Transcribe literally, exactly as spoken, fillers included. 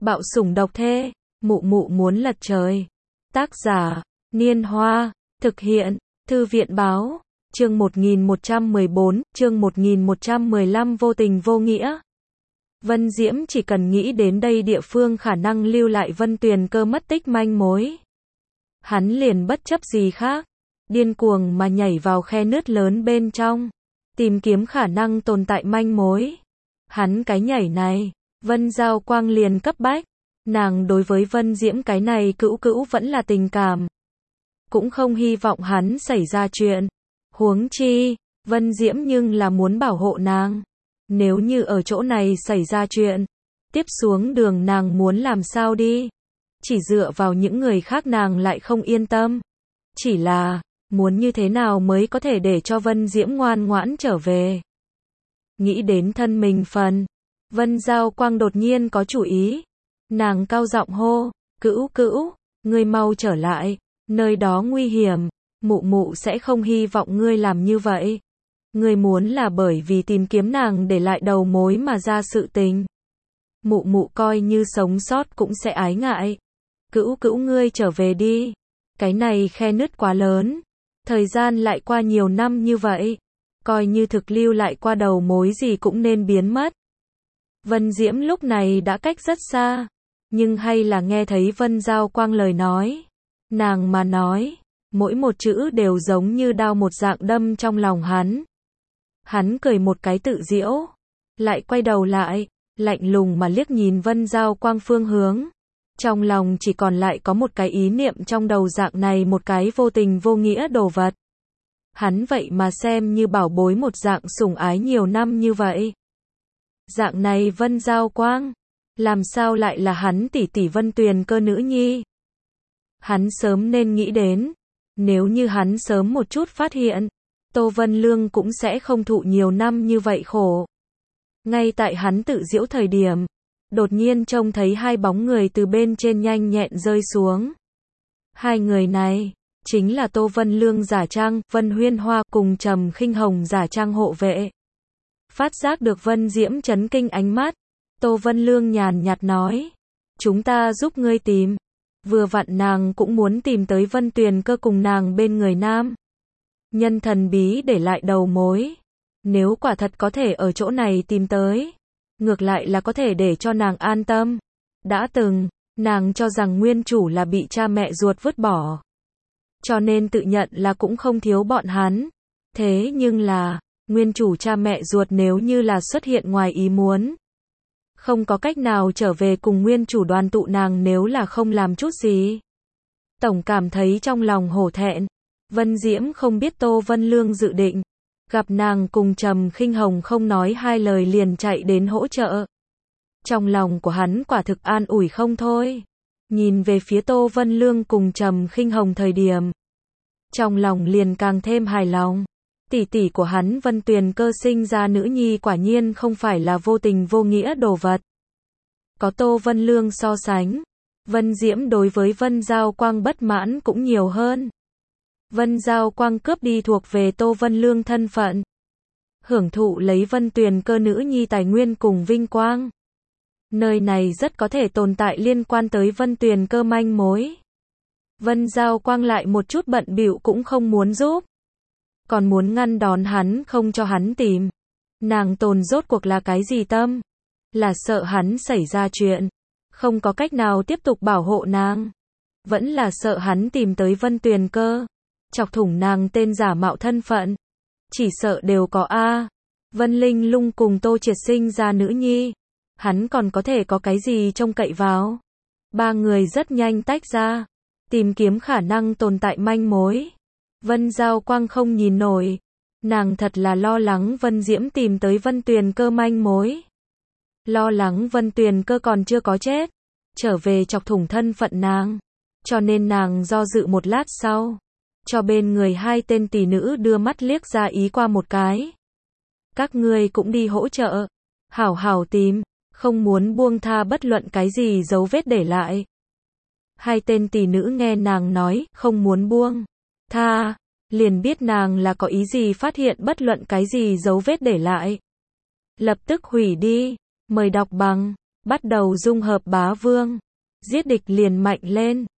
Bạo sủng độc thê, mụ mụ muốn lật trời. Tác giả, Niên Hoa, thực hiện, Thư viện Báo, chương một nghìn một trăm mười bốn, chương một nghìn một trăm mười lăm vô tình vô nghĩa. Vân Diễm chỉ cần nghĩ đến đây địa phương khả năng lưu lại Vân Tuyền Cơ mất tích manh mối. Hắn liền bất chấp gì khác, điên cuồng mà nhảy vào khe nứt lớn bên trong, tìm kiếm khả năng tồn tại manh mối. Hắn cái nhảy này, Vân Giao Quang liền cấp bách. Nàng đối với Vân Diễm cái này cữu cữu vẫn là tình cảm. Cũng không hy vọng hắn xảy ra chuyện. Huống chi, Vân Diễm nhưng là muốn bảo hộ nàng. Nếu như ở chỗ này xảy ra chuyện, tiếp xuống đường nàng muốn làm sao đi. Chỉ dựa vào những người khác nàng lại không yên tâm. Chỉ là, muốn như thế nào mới có thể để cho Vân Diễm ngoan ngoãn trở về. Nghĩ đến thân mình phần, Vân Giao Quang đột nhiên có chủ ý. Nàng cao giọng hô, cữu cữu, ngươi mau trở lại, nơi đó nguy hiểm, mụ mụ sẽ không hy vọng ngươi làm như vậy. Ngươi muốn là bởi vì tìm kiếm nàng để lại đầu mối mà ra sự tình. Mụ mụ coi như sống sót cũng sẽ ái ngại. Cữu cữu ngươi trở về đi. Cái này khe nứt quá lớn. Thời gian lại qua nhiều năm như vậy. Coi như thực lưu lại qua đầu mối gì cũng nên biến mất. Vân Diễm lúc này đã cách rất xa. Nhưng hay là nghe thấy Vân Giao Quang lời nói. Nàng mà nói, mỗi một chữ đều giống như đao một dạng đâm trong lòng hắn. Hắn cười một cái tự giễu, lại quay đầu lại, lạnh lùng mà liếc nhìn Vân Giao Quang phương hướng. Trong lòng chỉ còn lại có một cái ý niệm trong đầu dạng này một cái vô tình vô nghĩa đồ vật. Hắn vậy mà xem như bảo bối một dạng sủng ái nhiều năm như vậy. Dạng này Vân Giao Quang, làm sao lại là hắn tỷ tỷ Vân Tuyền Cơ nữ nhi? Hắn sớm nên nghĩ đến, nếu như hắn sớm một chút phát hiện, Tô Vân Lương cũng sẽ không thụ nhiều năm như vậy khổ. Ngay tại hắn tự giễu thời điểm, đột nhiên trông thấy hai bóng người từ bên trên nhanh nhẹn rơi xuống. Hai người này, chính là Tô Vân Lương giả trang, Vân Huyên Hoa cùng Trầm Khinh Hồng giả trang hộ vệ. Phát giác được Vân Diễm chấn kinh ánh mắt, Tô Vân Lương nhàn nhạt nói, chúng ta giúp ngươi tìm. Vừa vặn nàng cũng muốn tìm tới Vân Tuyền Cơ cùng nàng bên người nam. Nhân thần bí để lại đầu mối. Nếu quả thật có thể ở chỗ này tìm tới, ngược lại là có thể để cho nàng an tâm. Đã từng, nàng cho rằng nguyên chủ là bị cha mẹ ruột vứt bỏ. Cho nên tự nhận là cũng không thiếu bọn hắn. Thế nhưng là, nguyên chủ cha mẹ ruột nếu như là xuất hiện ngoài ý muốn. Không có cách nào trở về cùng nguyên chủ đoàn tụ nàng nếu là không làm chút gì. Tổng cảm thấy trong lòng hổ thẹn. Vân Diễm không biết Tô Vân Lương dự định. Gặp nàng cùng Trầm Khinh Hồng không nói hai lời liền chạy đến hỗ trợ. Trong lòng của hắn quả thực an ủi không thôi. Nhìn về phía Tô Vân Lương cùng Trầm Khinh Hồng thời điểm. Trong lòng liền càng thêm hài lòng. Tỷ tỷ của hắn Vân Tuyền Cơ sinh ra nữ nhi quả nhiên không phải là vô tình vô nghĩa đồ vật. Có Tô Vân Lương so sánh, Vân Diễm đối với Vân Giao Quang bất mãn cũng nhiều hơn. Vân Giao Quang cướp đi thuộc về Tô Vân Lương thân phận. Hưởng thụ lấy Vân Tuyền Cơ nữ nhi tài nguyên cùng vinh quang. Nơi này rất có thể tồn tại liên quan tới Vân Tuyền Cơ manh mối. Vân Giao Quang lại một chút bận bịu cũng không muốn giúp. Còn muốn ngăn đón hắn không cho hắn tìm. Nàng tồn rốt cuộc là cái gì tâm? Là sợ hắn xảy ra chuyện. Không có cách nào tiếp tục bảo hộ nàng. Vẫn là sợ hắn tìm tới Vân Tuyền Cơ. Chọc thủng nàng tên giả mạo thân phận. Chỉ sợ đều có A. Vân Linh Lung cùng Tô Triệt sinh ra nữ nhi. Hắn còn có thể có cái gì trông cậy vào. Ba người rất nhanh tách ra. Tìm kiếm khả năng tồn tại manh mối. Vân Giao Quang không nhìn nổi. Nàng thật là lo lắng Vân Diễm tìm tới Vân Tuyền Cơ manh mối. Lo lắng Vân Tuyền Cơ còn chưa có chết. Trở về chọc thủng thân phận nàng. Cho nên nàng do dự một lát sau. Cho bên người hai tên tỷ nữ đưa mắt liếc ra ý qua một cái. Các ngươi cũng đi hỗ trợ. Hảo hảo tìm. Không muốn buông tha bất luận cái gì dấu vết để lại. Hai tên tỷ nữ nghe nàng nói không muốn buông tha, liền biết nàng là có ý gì phát hiện bất luận cái gì dấu vết để lại. Lập tức hủy đi, mời đọc bằng bắt đầu dung hợp bá vương, giết địch liền mạnh lên.